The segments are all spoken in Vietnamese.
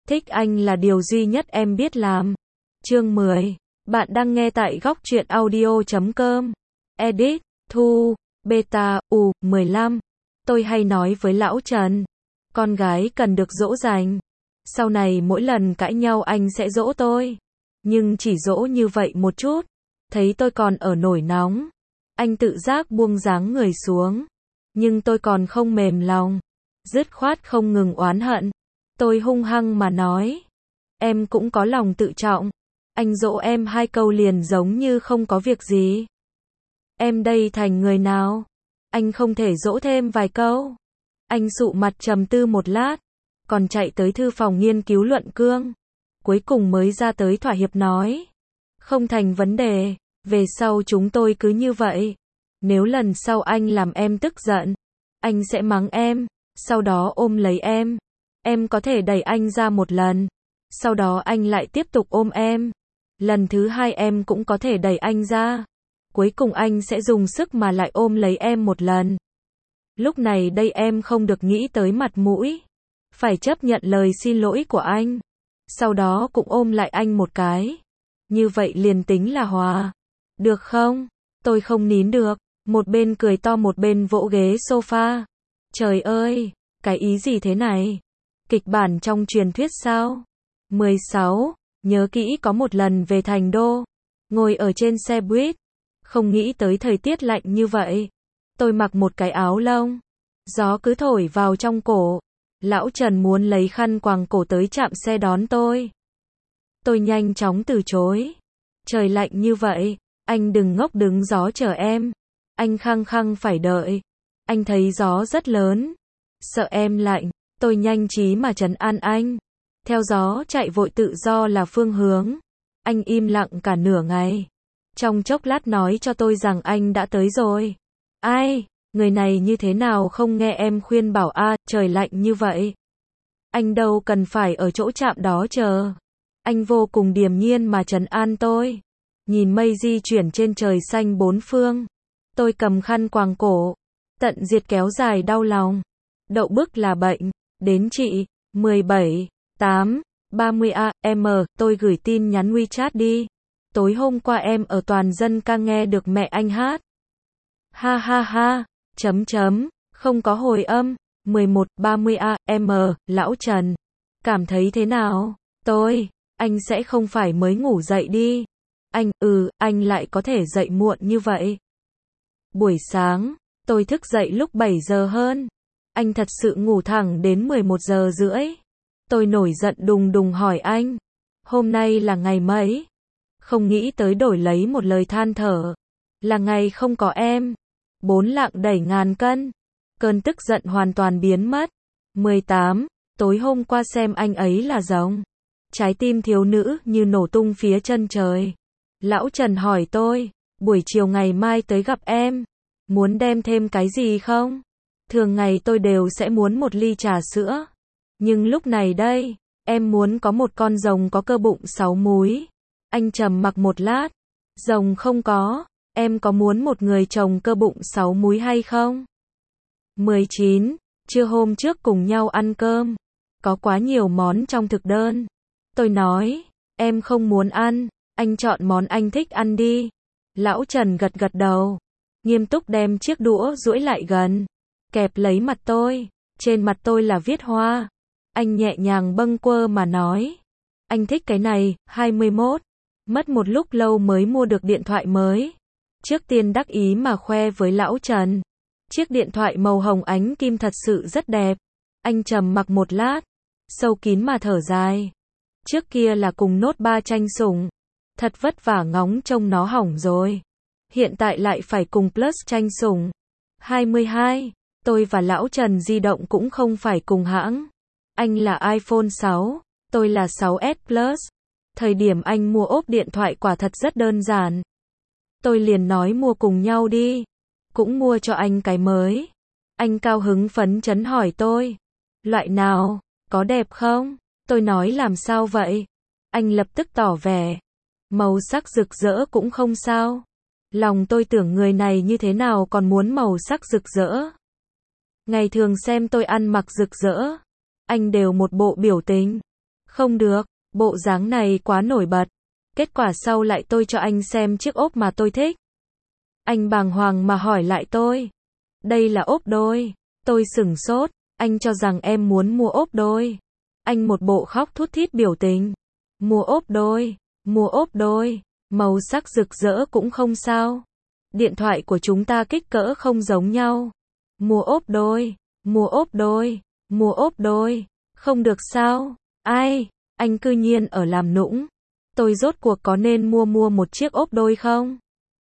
Thích anh là điều duy nhất em biết làm. Chương 10. Bạn đang nghe tại góc truyện audio.com. Edit, Thu, Beta, 15. Tôi hay nói với lão Trần, con gái cần được dỗ dành. Sau này mỗi lần cãi nhau anh sẽ dỗ tôi. Nhưng chỉ dỗ như vậy một chút. Thấy tôi còn ở nổi nóng. Anh tự giác buông dáng người xuống. Nhưng tôi còn không mềm lòng. Dứt khoát không ngừng oán hận. Tôi hung hăng mà nói. Em cũng có lòng tự trọng. Anh dỗ em 2 câu liền giống như không có việc gì. Em đây thành người nào? Anh không thể dỗ thêm vài câu. Anh sụ mặt trầm tư một lát. Còn chạy tới thư phòng nghiên cứu luận cương. Cuối cùng mới ra tới thỏa hiệp nói. Không thành vấn đề. Về sau chúng tôi cứ như vậy. Nếu lần sau anh làm em tức giận, anh sẽ mắng em. Sau đó ôm lấy em. Em có thể đẩy anh ra một lần. Sau đó anh lại tiếp tục ôm em. Lần thứ 2 em cũng có thể đẩy anh ra. Cuối cùng anh sẽ dùng sức mà lại ôm lấy em một lần. Lúc này đây em không được nghĩ tới mặt mũi. Phải chấp nhận lời xin lỗi của anh. Sau đó cũng ôm lại anh một cái. Như vậy liền tính là hòa. Được không? Tôi không nín được. Một bên cười to một bên vỗ ghế sofa. Trời ơi, cái ý gì thế này? Kịch bản trong truyền thuyết sao? 16. Nhớ kỹ có một lần về thành đô. Ngồi ở trên xe buýt. Không nghĩ tới thời tiết lạnh như vậy. Tôi mặc một cái áo lông. Gió cứ thổi vào trong cổ. Lão Trần muốn lấy khăn quàng cổ tới trạm xe đón tôi. Tôi nhanh chóng từ chối. Trời lạnh như vậy. Anh đừng ngốc đứng gió chờ em. Anh khăng khăng phải đợi. Anh thấy gió rất lớn. Sợ em lạnh. Tôi nhanh trí mà trấn an anh. Theo gió chạy vội tự do là phương hướng. Anh im lặng cả nửa ngày. Trong chốc lát nói cho tôi rằng anh đã tới rồi. Ai, người này như thế nào không nghe em khuyên bảo trời lạnh như vậy. Anh đâu cần phải ở chỗ trạm đó chờ. Anh vô cùng điềm nhiên mà trấn an tôi. Nhìn mây di chuyển trên trời xanh bốn phương. Tôi cầm khăn quàng cổ. Tận diệt kéo dài đau lòng. Đậu bức là bệnh. Đến chị. 17, 8, 30 AM. Tôi gửi tin nhắn WeChat đi. Tối hôm qua em ở toàn dân ca nghe được mẹ anh hát. Ha ha ha. Không có hồi âm. 11, 30 AM. Lão Trần. Cảm thấy thế nào? Anh sẽ không phải mới ngủ dậy đi. Anh lại có thể dậy muộn như vậy. Buổi sáng, tôi thức dậy lúc 7 giờ hơn. Anh thật sự ngủ thẳng đến 11 giờ rưỡi. Tôi nổi giận đùng đùng hỏi anh. Hôm nay là ngày mấy? Không nghĩ tới đổi lấy một lời than thở. Là ngày không có em. 4 lạng đẩy ngàn cân. Cơn tức giận hoàn toàn biến mất. 18. Tối hôm qua xem anh ấy là giống. Trái tim thiếu nữ như nổ tung phía chân trời. Lão Trần hỏi tôi. Buổi chiều ngày mai tới gặp em. Muốn đem thêm cái gì không? Thường ngày tôi đều sẽ muốn một ly trà sữa. Nhưng lúc này đây, em muốn có một con rồng có cơ bụng 6 múi. Anh trầm mặc một lát. Rồng không có, em có muốn một người chồng cơ bụng 6 múi hay không? 19. Trưa hôm trước cùng nhau ăn cơm. Có quá nhiều món trong thực đơn. Tôi nói, em không muốn ăn, anh chọn món anh thích ăn đi. Lão Trần gật gật đầu. Nghiêm túc đem chiếc đũa duỗi lại gần. Kẹp lấy mặt tôi. Trên mặt tôi là viết hoa. Anh nhẹ nhàng bâng quơ mà nói. Anh thích cái này, 21. Mất một lúc lâu mới mua được điện thoại mới. Trước tiên đắc ý mà khoe với lão Trần. Chiếc điện thoại màu hồng ánh kim thật sự rất đẹp. Anh trầm mặc một lát. Sâu kín mà thở dài. Trước kia là cùng Note 3 tranh sủng. Thật vất vả ngóng trông nó hỏng rồi. Hiện tại lại phải cùng Plus tranh sủng. 22. Tôi và lão Trần di động cũng không phải cùng hãng. Anh là iPhone 6, tôi là 6S Plus. Thời điểm anh mua ốp điện thoại quả thật rất đơn giản. Tôi liền nói mua cùng nhau đi. Cũng mua cho anh cái mới. Anh cao hứng phấn chấn hỏi tôi. Loại nào, có đẹp không? Tôi nói làm sao vậy? Anh lập tức tỏ vẻ. Màu sắc rực rỡ cũng không sao. Lòng tôi tưởng người này như thế nào còn muốn màu sắc rực rỡ. Ngày thường xem tôi ăn mặc rực rỡ. Anh đều một bộ biểu tình. Không được, bộ dáng này quá nổi bật. Kết quả sau lại tôi cho anh xem chiếc ốp mà tôi thích. Anh bàng hoàng mà hỏi lại tôi. Đây là ốp đôi. Tôi sửng sốt, anh cho rằng em muốn mua ốp đôi. Anh một bộ khóc thút thít biểu tình. Mua ốp đôi, mua ốp đôi, màu sắc rực rỡ cũng không sao. Điện thoại của chúng ta kích cỡ không giống nhau. Mua ốp đôi, mua ốp đôi, mua ốp đôi, không được sao? Ai, anh cư nhiên ở làm nũng. Tôi rốt cuộc có nên mua một chiếc ốp đôi không?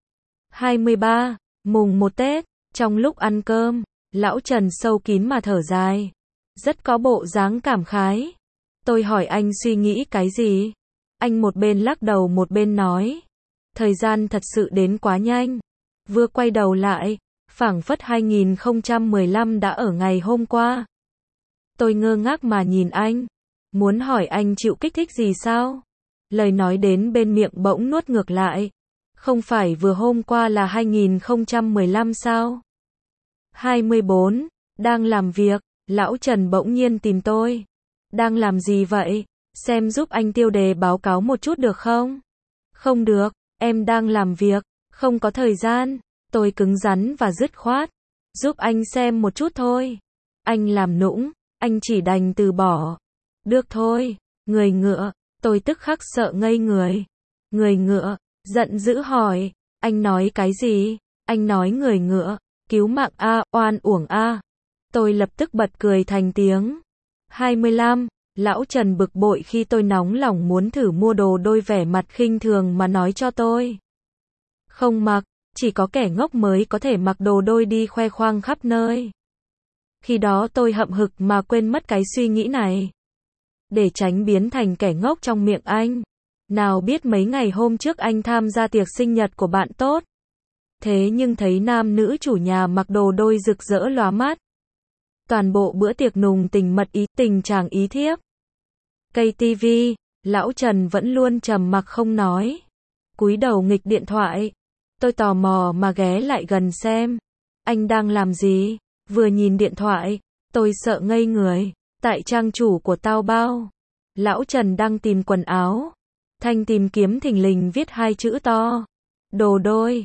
23. Mùng 1 Tết, trong lúc ăn cơm, lão Trần sâu kín mà thở dài. Rất có bộ dáng cảm khái. Tôi hỏi anh suy nghĩ cái gì? Anh một bên lắc đầu một bên nói. Thời gian thật sự đến quá nhanh. Vừa quay đầu lại, phảng phất 2015 đã ở ngày hôm qua. Tôi ngơ ngác mà nhìn anh. Muốn hỏi anh chịu kích thích gì sao? Lời nói đến bên miệng bỗng nuốt ngược lại. Không phải vừa hôm qua là 2015 sao? 24. Đang làm việc, lão Trần bỗng nhiên tìm tôi. Đang làm gì vậy? Xem giúp anh tiêu đề báo cáo một chút được không? Không được, em đang làm việc, không có thời gian. Tôi cứng rắn và dứt khoát. Giúp anh xem một chút thôi. Anh làm nũng, anh chỉ đành từ bỏ. Được thôi, người ngựa. Tôi tức khắc sợ ngây người. Người ngựa, giận dữ hỏi. Anh nói cái gì? Anh nói người ngựa, cứu mạng a, oan uổng a. Tôi lập tức bật cười thành tiếng. 25. Lão Trần bực bội khi tôi nóng lòng muốn thử mua đồ đôi, vẻ mặt khinh thường mà nói cho tôi. Không mặc, chỉ có kẻ ngốc mới có thể mặc đồ đôi đi khoe khoang khắp nơi. Khi đó tôi hậm hực mà quên mất cái suy nghĩ này. Để tránh biến thành kẻ ngốc trong miệng anh. Nào biết mấy ngày hôm trước anh tham gia tiệc sinh nhật của bạn tốt. Thế nhưng thấy nam nữ chủ nhà mặc đồ đôi rực rỡ lóa mắt. Toàn bộ bữa tiệc nùng tình mật ý tình chàng ý thiếp. Cây tivi, lão Trần vẫn luôn trầm mặc không nói. Cúi đầu nghịch điện thoại. Tôi tò mò mà ghé lại gần xem. Anh đang làm gì? Vừa nhìn điện thoại, tôi sợ ngây người. Tại trang chủ của Taobao, lão Trần đang tìm quần áo. Thanh tìm kiếm thình lình viết hai chữ to. Đồ đôi,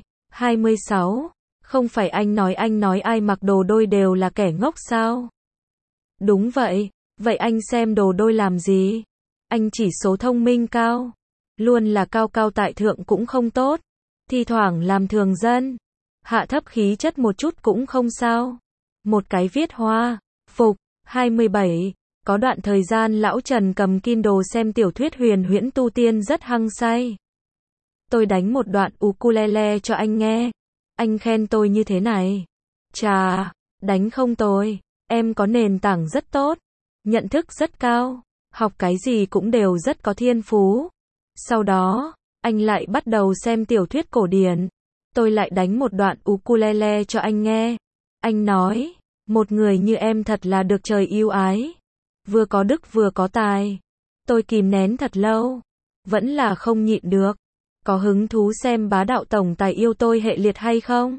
26. Không phải anh nói ai mặc đồ đôi đều là kẻ ngốc sao? Đúng vậy, vậy anh xem đồ đôi làm gì? Anh chỉ số thông minh cao. Luôn là cao cao tại thượng cũng không tốt. Thi thoảng làm thường dân. Hạ thấp khí chất một chút cũng không sao. Một cái viết hoa, phục. 27. Có đoạn thời gian lão Trần cầm Kindle xem tiểu thuyết huyền huyễn tu tiên rất hăng say. Tôi đánh một đoạn ukulele cho anh nghe. Anh khen tôi như thế này. Chà, đánh không tồi. Em có nền tảng rất tốt. Nhận thức rất cao. Học cái gì cũng đều rất có thiên phú. Sau đó, anh lại bắt đầu xem tiểu thuyết cổ điển. Tôi lại đánh một đoạn ukulele cho anh nghe. Anh nói, một người như em thật là được trời yêu ái. Vừa có đức vừa có tài. Tôi kìm nén thật lâu. Vẫn là không nhịn được. Có hứng thú xem bá đạo tổng tài yêu tôi hệ liệt hay không?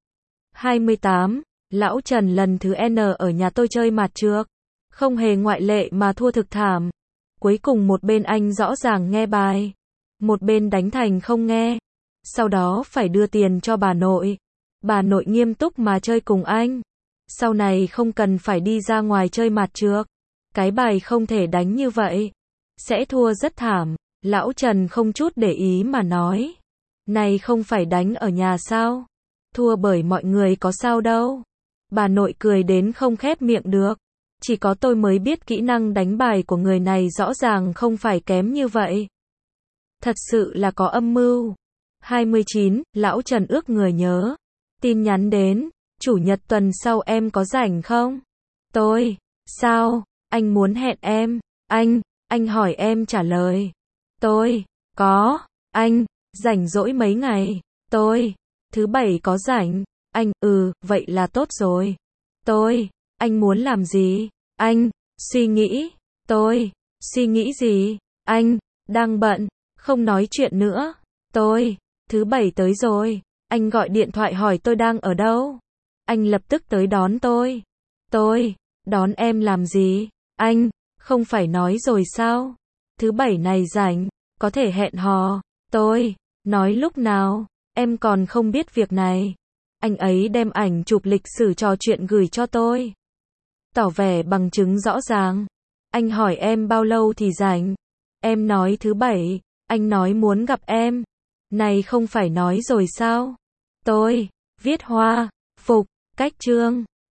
28. Lão Trần lần thứ N ở nhà tôi chơi mặt trược. Không hề ngoại lệ mà thua thực thảm. Cuối cùng một bên anh rõ ràng nghe bài. Một bên đánh thành không nghe. Sau đó phải đưa tiền cho bà nội. Bà nội nghiêm túc mà chơi cùng anh. Sau này không cần phải đi ra ngoài chơi mặt trược. Cái bài không thể đánh như vậy. Sẽ thua rất thảm. Lão Trần không chút để ý mà nói. Này không phải đánh ở nhà sao? Thua bởi mọi người có sao đâu. Bà nội cười đến không khép miệng được. Chỉ có tôi mới biết kỹ năng đánh bài của người này rõ ràng không phải kém như vậy. Thật sự là có âm mưu. 29. Lão Trần ước người nhớ. Tin nhắn đến. Chủ nhật tuần sau em có rảnh không? Tôi. Sao? Anh muốn hẹn em. Anh hỏi em trả lời. Tôi. Có. Anh. Rảnh rỗi mấy ngày. Tôi. Thứ bảy có rảnh. Anh. Vậy là tốt rồi. Tôi. Anh muốn làm gì? Anh. Suy nghĩ. Tôi. Suy nghĩ gì? Anh. Đang bận. Không nói chuyện nữa. Tôi. Thứ bảy tới rồi. Anh gọi điện thoại hỏi tôi đang ở đâu. Anh lập tức tới đón tôi. Tôi. Đón em làm gì? Anh. Không phải nói rồi sao? thứ bảy này rảnh, có thể hẹn hò. Tôi nói lúc nào, em còn không biết việc này. Anh ấy đem ảnh chụp lịch sử trò chuyện gửi cho tôi. Tỏ vẻ bằng chứng rõ ràng. Anh hỏi em bao lâu thì rảnh. Em nói thứ bảy, anh nói muốn gặp em. Này không phải nói rồi sao? Tôi viết hoa phục cách chương